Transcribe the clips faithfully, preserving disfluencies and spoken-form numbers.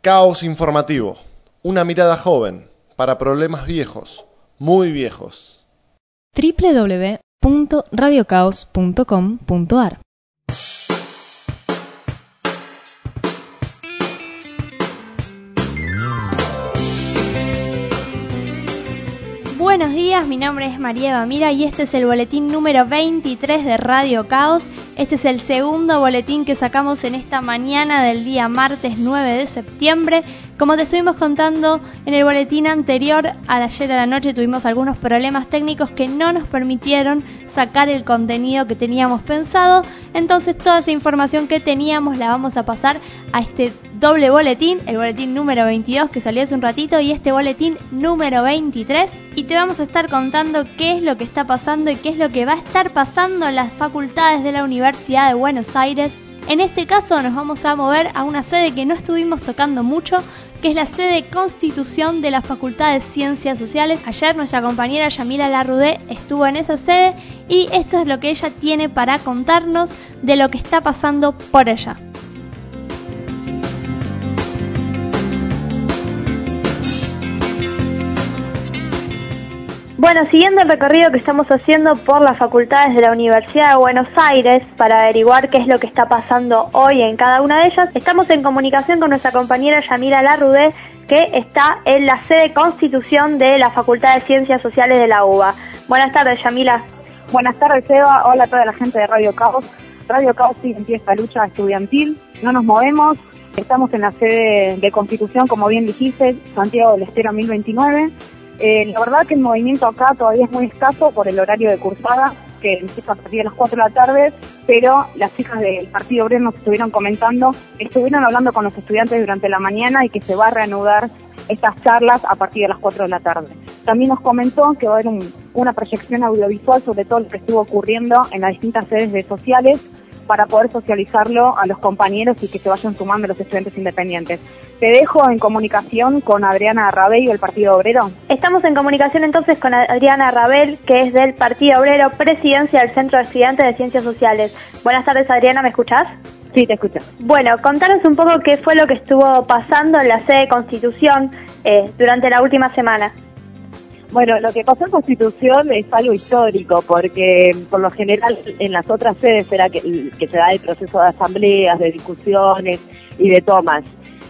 Caos informativo. Una mirada joven para problemas viejos, muy viejos. doble u doble u doble u punto radio caos punto com punto a r Buenos días, mi nombre es María Bamira y este es el boletín número veintitrés de Radio Caos. Este es el segundo boletín que sacamos en esta mañana del día martes nueve de septiembre. Como te estuvimos contando en el boletín anterior, al ayer a la noche tuvimos algunos problemas técnicos que no nos permitieron sacar el contenido que teníamos pensado. Entonces toda esa información que teníamos la vamos a pasar a este doble boletín, el boletín número veintidós que salió hace un ratito y este boletín número veintitrés. Y te vamos a estar contando qué es lo que está pasando y qué es lo que va a estar pasando en las facultades de la Universidad de Buenos Aires. En este caso nos vamos a mover a una sede que no estuvimos tocando mucho, que es la sede Constitución de la Facultad de Ciencias Sociales. Ayer nuestra compañera Yamila Larrudé estuvo en esa sede y esto es lo que ella tiene para contarnos de lo que está pasando por allá. Bueno, siguiendo el recorrido que estamos haciendo por las facultades de la Universidad de Buenos Aires para averiguar qué es lo que está pasando hoy en cada una de ellas, estamos en comunicación con nuestra compañera Yamila Larrudé, que está en la sede Constitución de la Facultad de Ciencias Sociales de la U B A. Buenas tardes, Yamila. Buenas tardes, Eva. Hola a toda la gente de Radio Caos. Radio Caos sigue en pie esta lucha estudiantil. No nos movemos. Estamos en la sede de Constitución, como bien dijiste, Santiago del Estero mil veintinueve. Eh, la verdad que el movimiento acá todavía es muy escaso por el horario de cursada, que empieza a partir de las cuatro de la tarde, pero las chicas del Partido Obrero nos estuvieron comentando, estuvieron hablando con los estudiantes durante la mañana y que se va a reanudar estas charlas a partir de las cuatro de la tarde. También nos comentó que va a haber un, una proyección audiovisual sobre todo lo que estuvo ocurriendo en las distintas sedes de sociales para poder socializarlo a los compañeros y que se vayan sumando los estudiantes independientes. Te dejo en comunicación con Adriana Rabel del Partido Obrero. Estamos en comunicación entonces con Adriana Rabel, que es del Partido Obrero, presidencia del Centro de Estudiantes de Ciencias Sociales. Buenas tardes, Adriana, ¿me escuchás? Sí, te escucho. Bueno, contanos un poco qué fue lo que estuvo pasando en la sede de Constitución eh, durante la última semana. Bueno, lo que pasó en Constitución es algo histórico, porque por lo general en las otras sedes era que, que se da el proceso de asambleas, de discusiones y de tomas.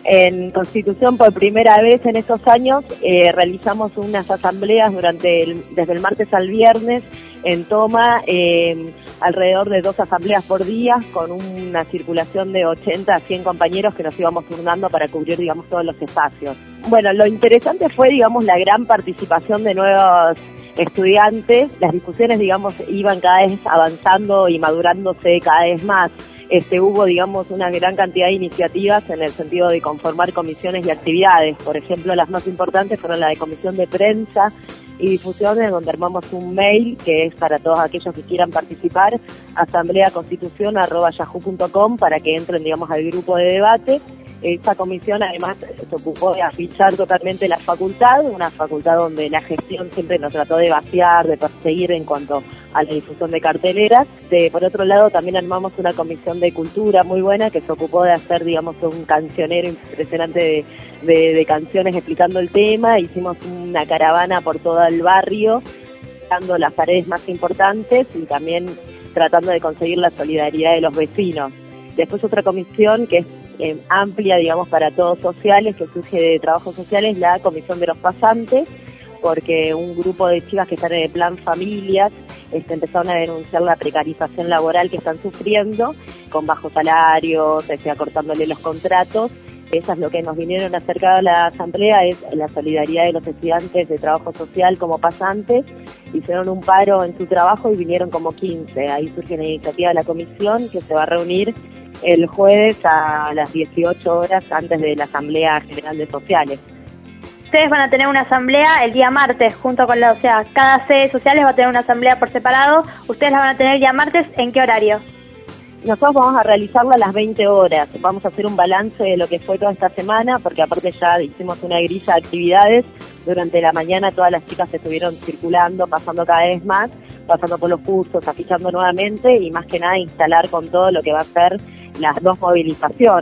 En Constitución, por primera vez en estos años, eh, realizamos unas asambleas durante el, desde el martes al viernes en toma, eh, alrededor de dos asambleas por día, con una circulación de ochenta a cien compañeros que nos íbamos turnando para cubrir, digamos, todos los espacios. Bueno, lo interesante fue, digamos, la gran participación de nuevos estudiantes. Las discusiones, digamos, iban cada vez avanzando y madurándose cada vez más. Este, hubo, digamos, una gran cantidad de iniciativas en el sentido de conformar comisiones y actividades. Por ejemplo, las más importantes fueron la de comisión de prensa y difusiones, donde armamos un mail que es para todos aquellos que quieran participar, asambleaconstitución arroba yahoo punto com, para que entren, digamos, al grupo de debate. Esta comisión además se ocupó de afichar totalmente la facultad, una facultad donde la gestión siempre nos trató de vaciar, de perseguir en cuanto a la difusión de carteleras. De, por otro lado, también armamos una comisión de cultura muy buena que se ocupó de hacer, digamos, un cancionero impresionante de, de, de canciones explicando el tema. Hicimos una caravana por todo el barrio, dando las paredes más importantes y también tratando de conseguir la solidaridad de los vecinos. Después otra comisión que es eh, amplia, digamos, para todos sociales, que surge de trabajos sociales, la comisión de los pasantes, porque un grupo de chicas que están en el plan familias este, empezaron a denunciar la precarización laboral que están sufriendo, con bajos salarios, este, acortándole los contratos. Eso es lo que nos vinieron a acercar a la asamblea, es la solidaridad de los estudiantes de trabajo social como pasantes. Hicieron un paro en su trabajo y vinieron como quince. Ahí surge la iniciativa de la comisión, que se va a reunir el jueves a las dieciocho horas antes de la Asamblea General de Sociales. Ustedes van a tener una asamblea el día martes, junto con la, o sea, cada sede sociales va a tener una asamblea por separado. Ustedes la van a tener el día martes, ¿en qué horario? Nosotros vamos a realizarla a las veinte horas. Vamos a hacer un balance de lo que fue toda esta semana, porque aparte ya hicimos una grilla de actividades. Durante la mañana todas las chicas estuvieron circulando, pasando cada vez más, pasando por los cursos, afichando nuevamente y más que nada instalar con todo lo que va a ser las dos movilizaciones.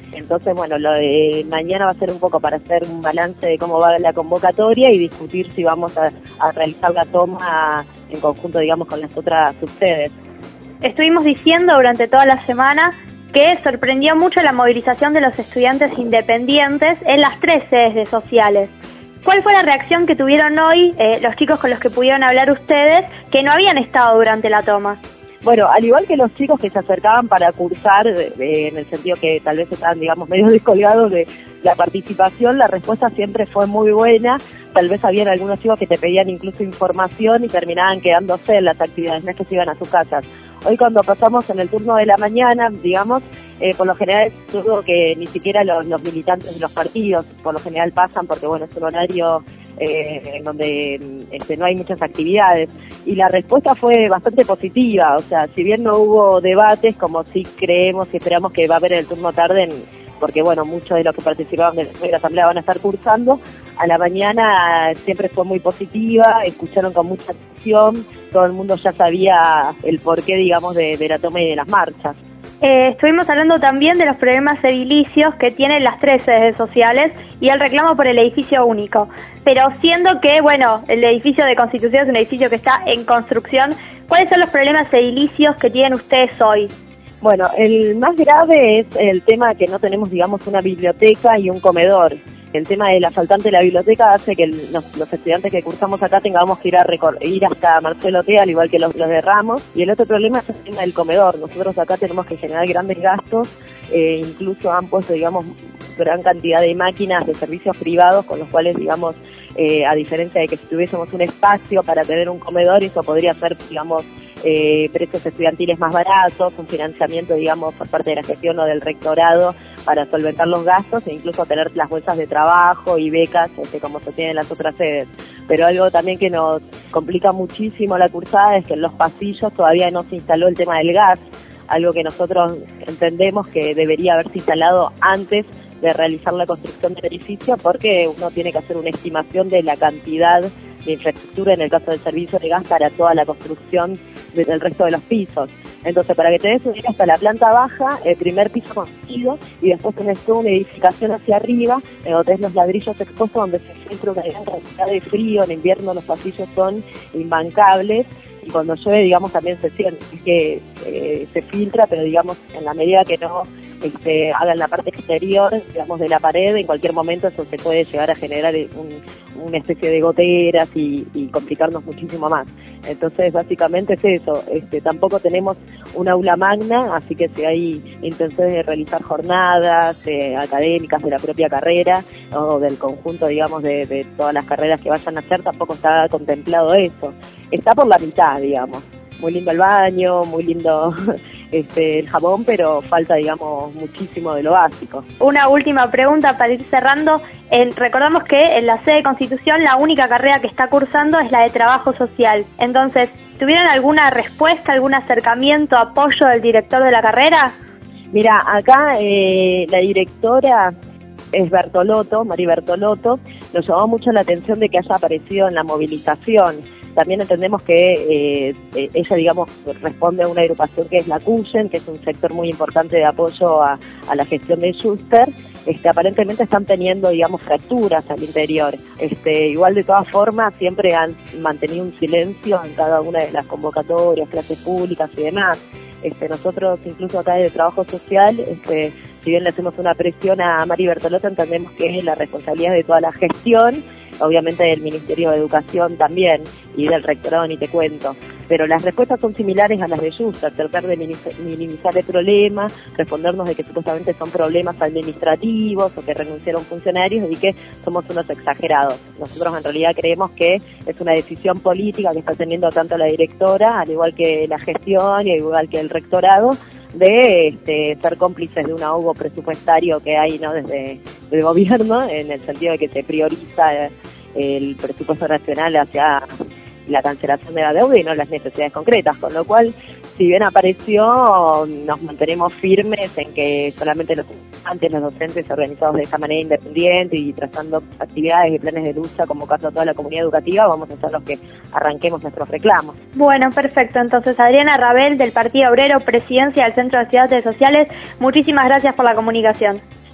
Entonces, bueno, lo de mañana va a ser un poco para hacer un balance de cómo va la convocatoria y discutir si vamos a, a realizar la toma en conjunto, digamos, con las otras subsedes. Estuvimos diciendo durante toda la semana que sorprendió mucho la movilización de los estudiantes independientes en las tres sedes de sociales. ¿Cuál fue la reacción que tuvieron hoy eh, los chicos con los que pudieron hablar ustedes que no habían estado durante la toma? Bueno, al igual que los chicos que se acercaban para cursar, eh, en el sentido que tal vez estaban, digamos, medio descolgados de la participación, la respuesta siempre fue muy buena. Tal vez habían algunos chicos que te pedían incluso información y terminaban quedándose en las actividades, no es que se iban a sus casas. Hoy cuando pasamos en el turno de la mañana, digamos, eh, por lo general es un turno que ni siquiera los, los militantes de los partidos por lo general pasan porque, bueno, es un horario eh, en donde este, no hay muchas actividades. Y la respuesta fue bastante positiva, o sea, si bien no hubo debates, como sí creemos y esperamos que va a haber en el turno tarde, en, porque, bueno, muchos de los que participaban de la asamblea van a estar cursando, a la mañana siempre fue muy positiva, escucharon con mucha atención, todo el mundo ya sabía el porqué, digamos, de, de la toma y de las marchas. Eh, estuvimos hablando también de los problemas edilicios que tienen las tres sedes sociales y el reclamo por el edificio único. Pero siendo que, bueno, el edificio de Constitución es un edificio que está en construcción, ¿cuáles son los problemas edilicios que tienen ustedes hoy? Bueno, el más grave es el tema que no tenemos, digamos, una biblioteca y un comedor. El tema de la faltante de la biblioteca hace que el, los, los estudiantes que cursamos acá tengamos que ir a recor- ir hasta Marcelo Tea, al igual que los, los de Ramos. Y el otro problema es el tema del comedor. Nosotros acá tenemos que generar grandes gastos, eh, incluso han puesto, digamos, gran cantidad de máquinas de servicios privados, con los cuales, digamos, eh, a diferencia de que si tuviésemos un espacio para tener un comedor, eso podría ser, digamos, eh, precios estudiantiles más baratos, un financiamiento, digamos, por parte de la gestión o del rectorado para solventar los gastos e incluso tener las bolsas de trabajo y becas, este, como se tiene en las otras sedes. Pero algo también que nos complica muchísimo la cursada es que en los pasillos todavía no se instaló el tema del gas, algo que nosotros entendemos que debería haberse instalado antes de realizar la construcción del edificio, porque uno tiene que hacer una estimación de la cantidad de infraestructura en el caso del servicio de gas para toda la construcción del resto de los pisos. Entonces, para que tenés una idea, hasta la planta baja, el primer piso construido, y después tenés toda una edificación hacia arriba, en donde tenés los ladrillos expuestos, donde se filtra una gran cantidad de frío. En invierno los pasillos son imbancables, y cuando llueve, digamos, también se siente que eh, se filtra, pero, digamos, en la medida que no este, hagan la parte exterior, digamos, de la pared, en cualquier momento eso se puede llegar a generar un, una especie de goteras y, y complicarnos muchísimo más. Entonces, básicamente es eso. Este, tampoco tenemos un aula magna, así que si hay intenciones de realizar jornadas eh, académicas de la propia carrera o del conjunto, digamos, de, de todas las carreras que vayan a hacer, tampoco está contemplado eso. Está por la mitad, digamos. Muy lindo el baño, muy lindo este, el jabón, pero falta, digamos, muchísimo de lo básico. Una última pregunta para ir cerrando. Eh, recordamos que en la sede de Constitución la única carrera que está cursando es la de Trabajo Social. Entonces, ¿tuvieron alguna respuesta, algún acercamiento, apoyo del director de la carrera? Mira, acá eh, la directora es Bertolotto, Mari Bertolotto. Nos llamó mucho la atención de que haya aparecido en la movilización. También entendemos que eh, ella, digamos, responde a una agrupación que es la CUYEN, que es un sector muy importante de apoyo a, a la gestión de Schuster. Este, aparentemente están teniendo, digamos, fracturas al interior. Este, igual, de todas formas, siempre han mantenido un silencio en cada una de las convocatorias, clases públicas y demás. Este, nosotros, incluso acá de Trabajo Social, este, si bien le hacemos una presión a Mari Bertolotto, entendemos que la responsabilidad de toda la gestión, obviamente del Ministerio de Educación también, y del rectorado ni te cuento. Pero las respuestas son similares a las de Schuster, tratar de minimizar el problema, respondernos de que supuestamente son problemas administrativos o que renunciaron funcionarios y que somos unos exagerados. Nosotros en realidad creemos que es una decisión política que está teniendo tanto la directora, al igual que la gestión y al igual que el rectorado, de este, ser cómplices de un ahogo presupuestario que hay, ¿no?, desde el gobierno, en el sentido de que se prioriza el presupuesto nacional hacia la cancelación de la deuda y no las necesidades concretas, con lo cual, si bien apareció, nos mantenemos firmes en que solamente los estudiantes, los docentes organizados de esta manera independiente y trazando actividades y planes de lucha, convocando a toda la comunidad educativa, vamos a ser los que arranquemos nuestros reclamos. Bueno, perfecto. Entonces, Adriana Rabel, del Partido Obrero, Presidencia del Centro de Estudiantes Sociales, muchísimas gracias por la comunicación.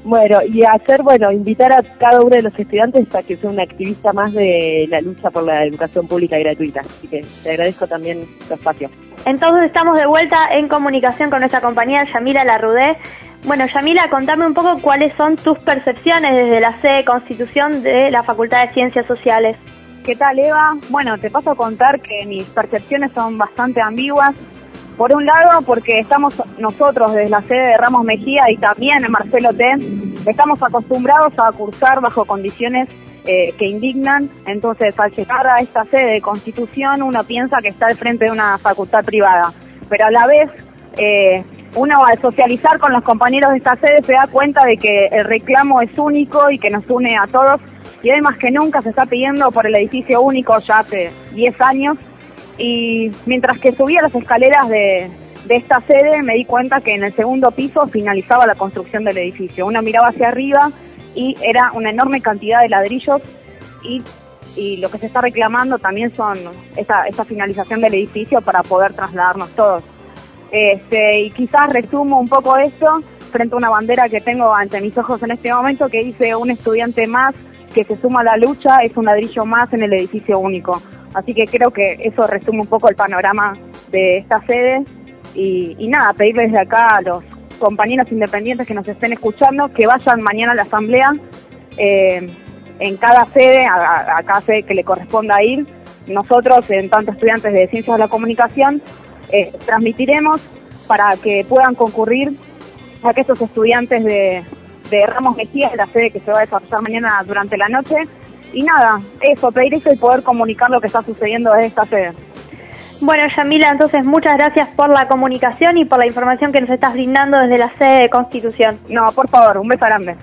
Bueno, y hacer, bueno, invitar a cada uno de los estudiantes a que sea un activista más de la lucha por la educación pública y gratuita. Así que te agradezco también tu espacio. Entonces estamos de vuelta en comunicación con nuestra compañera Yamila Larrudé. Bueno, Yamila, contame un poco cuáles son tus percepciones desde la sede de Constitución de la Facultad de Ciencias Sociales. ¿Qué tal, Eva? Bueno, te paso a contar que mis percepciones son bastante ambiguas. Por un lado, porque estamos nosotros desde la sede de Ramos Mejía y también en Marcelo T, estamos acostumbrados a cursar bajo condiciones eh, que indignan. Entonces, al llegar a esta sede de Constitución, uno piensa que está al frente de una facultad privada. Pero a la vez, eh, uno al socializar con los compañeros de esta sede se da cuenta de que el reclamo es único y que nos une a todos. Y hoy más que nunca se está pidiendo por el edificio único ya hace diez años. Y mientras que subía las escaleras de, de esta sede, me di cuenta que en el segundo piso finalizaba la construcción del edificio. Uno miraba hacia arriba y era una enorme cantidad de ladrillos y, y lo que se está reclamando también son esa, esa finalización del edificio para poder trasladarnos todos. Este, y quizás resumo un poco esto frente a una bandera que tengo ante mis ojos en este momento que dice: un estudiante más que se suma a la lucha es un ladrillo más en el edificio único. Así que creo que eso resume un poco el panorama de esta sede y, y nada, pedirles desde acá a los compañeros independientes que nos estén escuchando que vayan mañana a la asamblea eh, en cada sede, a, a cada sede que le corresponda ir. Nosotros, en tanto estudiantes de Ciencias de la Comunicación, eh, transmitiremos para que puedan concurrir a que estos estudiantes de, de Ramos Mejía, de la sede que se va a desarrollar mañana durante la noche. Y nada, eso, pedir eso y poder comunicar lo que está sucediendo desde esta sede. Bueno, Yamila, entonces muchas gracias por la comunicación y por la información que nos estás brindando desde la sede de Constitución. No, por favor, un beso grande.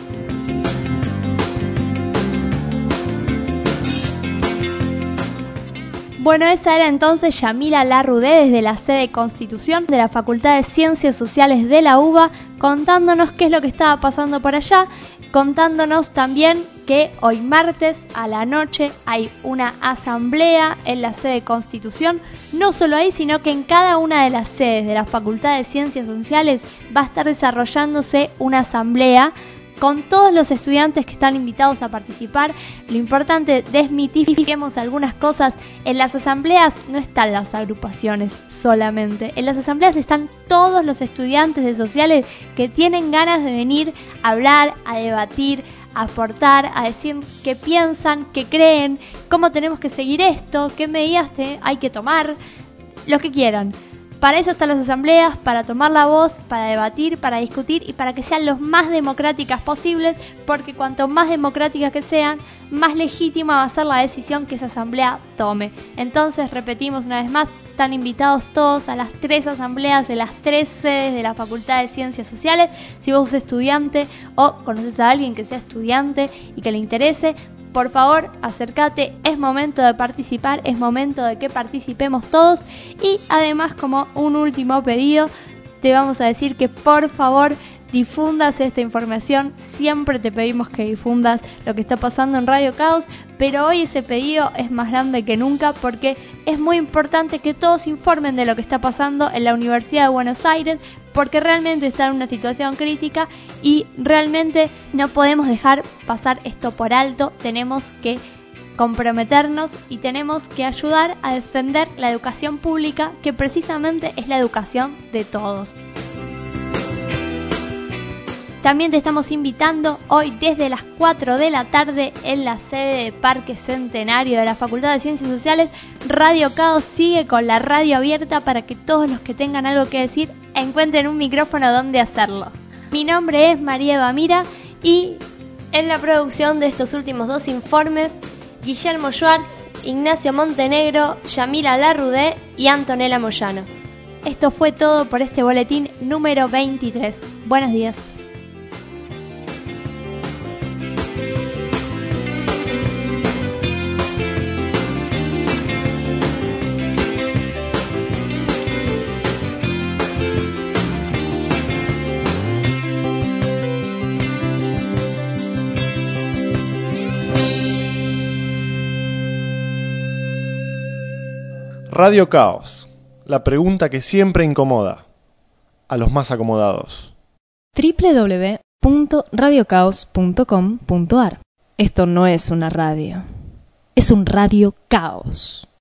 Bueno, esa era entonces Yamila Larrudé desde la sede de Constitución de la Facultad de Ciencias Sociales de la UBA, contándonos qué es lo que estaba pasando por allá, contándonos también que hoy martes a la noche hay una asamblea en la sede de Constitución. No solo ahí, sino que en cada una de las sedes de la Facultad de Ciencias Sociales va a estar desarrollándose una asamblea con todos los estudiantes que están invitados a participar. Lo importante, desmitifiquemos algunas cosas. En las asambleas no están las agrupaciones solamente. En las asambleas están todos los estudiantes de sociales que tienen ganas de venir a hablar, a debatir, a aportar, a decir qué piensan, qué creen, cómo tenemos que seguir esto, qué medidas te hay que tomar, lo que quieran. Para eso están las asambleas, para tomar la voz, para debatir, para discutir y para que sean los más democráticas posibles, porque cuanto más democráticas que sean, más legítima va a ser la decisión que esa asamblea tome. Entonces, repetimos una vez más, están invitados todos a las tres asambleas de las tres sedes de la Facultad de Ciencias Sociales. Si vos sos estudiante o conoces a alguien que sea estudiante y que le interese, por favor, acércate, es momento de participar, es momento de que participemos todos. Y además, como un último pedido, te vamos a decir que por favor difundas esta información. Siempre te pedimos que difundas lo que está pasando en Radio Caos, pero hoy ese pedido es más grande que nunca porque es muy importante que todos informen de lo que está pasando en la Universidad de Buenos Aires, porque realmente está en una situación crítica y realmente no podemos dejar pasar esto por alto. Tenemos que comprometernos y tenemos que ayudar a defender la educación pública, que precisamente es la educación de todos. También te estamos invitando hoy desde las cuatro de la tarde en la sede de Parque Centenario de la Facultad de Ciencias Sociales. Radio Caos sigue con la radio abierta para que todos los que tengan algo que decir encuentren un micrófono donde hacerlo. Mi nombre es María Eva Mira y en la producción de estos últimos dos informes, Guillermo Schwartz, Ignacio Montenegro, Yamila Larrudé y Antonella Moyano. Esto fue todo por este boletín número veintitrés. Buenos días. Radio Caos, la pregunta que siempre incomoda a los más acomodados. doble u doble u doble u punto radio caos punto com punto a r. Esto no es una radio, es un radio caos.